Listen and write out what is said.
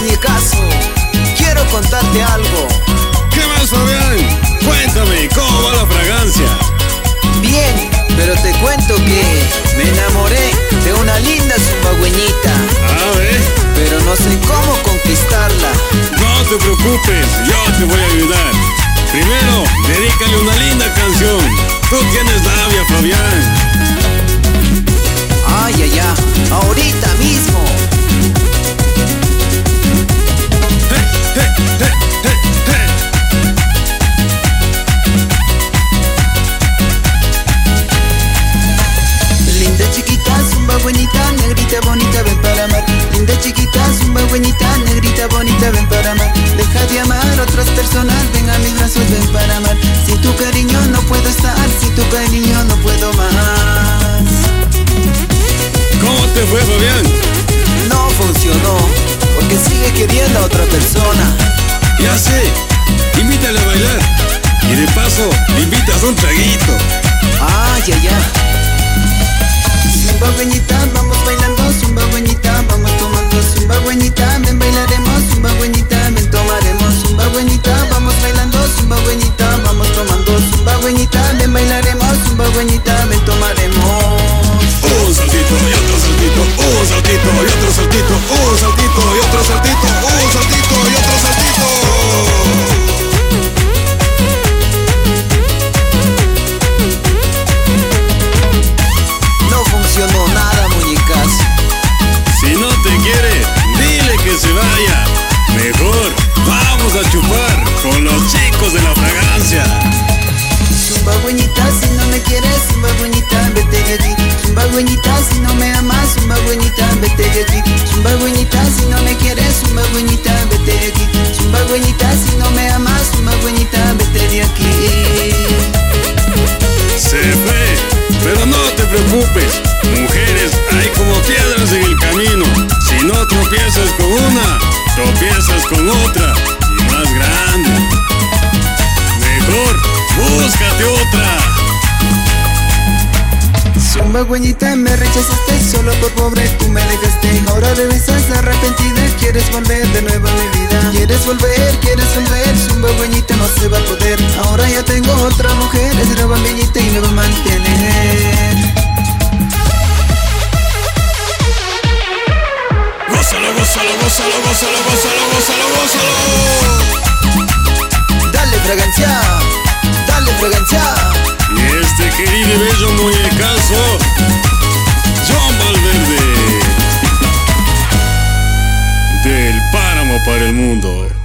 muñecazo, quiero contarte algo. ¿Qué más, Fabián? Cuéntame, ¿cómo va la fragancia? Bien, pero te cuento que me enamoré de una linda zumbagüeñita. A ver. Pero no sé cómo conquistarla. No te preocupes, yo te voy a ayudar. Primero, dedícale una linda canción. Tú tienes labia, Fabián. Ay, ay, ay, ahorita mismo. Linda chiquita, zumbagüeñita, negrita bonita, ven para amar. Linda chiquita, zumbagüeñita, negrita bonita, ven para amar. Deja de amar a otras personas, ven a mis brazos, ven para amar. Sin tu cariño no puedo estar, sin tu cariño no puedo más. ¿Cómo te fue, Fabián? No funcionó, porque sigue queriendo a otra persona. Ya sé, invítale a bailar. Y de paso, le invitas un traguito. Ay, ay, ay. Zumbagüeñita, vamos bailando, zumbagüeñita, vamos tomando, zumbagüeñita, ven bailaremos, zumbagüeñita, ven tomaremos, zumbagüeñita, vamos bailando, zumbagüeñita, vamos tomando, zumbagüeñita, ven bailaremos, zumbagüeñita, ven tomaremos. Un saltito y otro saltito, un saltito y otro saltito, un saltito y otro saltito, un saltito y otro saltito. No funcionó nada, muñecas. Si no te quiere, dile que se vaya. Mejor, vamos a chupar con los chicos de la fragancia. Zumbagüeñita, si no me quieres, zumbagüeñita, vete de aquí. Zumbagüeñita, si no me amas, zumbagüeñita, vete de aquí. Zumbagüeñita, si no me quieres, zumbagüeñita, vete de aquí. Zumbagüeñita, si no me amas, zumbagüeñita, vete de aquí. Se fue, pero no te preocupes. Mujeres hay como piedras en el camino. Si no tropiezas con una, tropiezas con otra y más grande. Mejor, búscate otra. Zumbagüeñita, me rechazaste solo por pobre, tú me dejaste. Ahora regresas arrepentida, quieres volver de nuevo a mi vida. Quieres volver, zumbagüeñita, no se va a poder. Ahora ya tengo otra mujer, es la bambiñita y me va a mantener. Gózalo, gózalo, gózalo, gózalo, gózalo, gózalo, gózalo. Dale fragancia, dale fragancia. Y este querido y bello muñecazo, John Valverde, del Páramo para el mundo.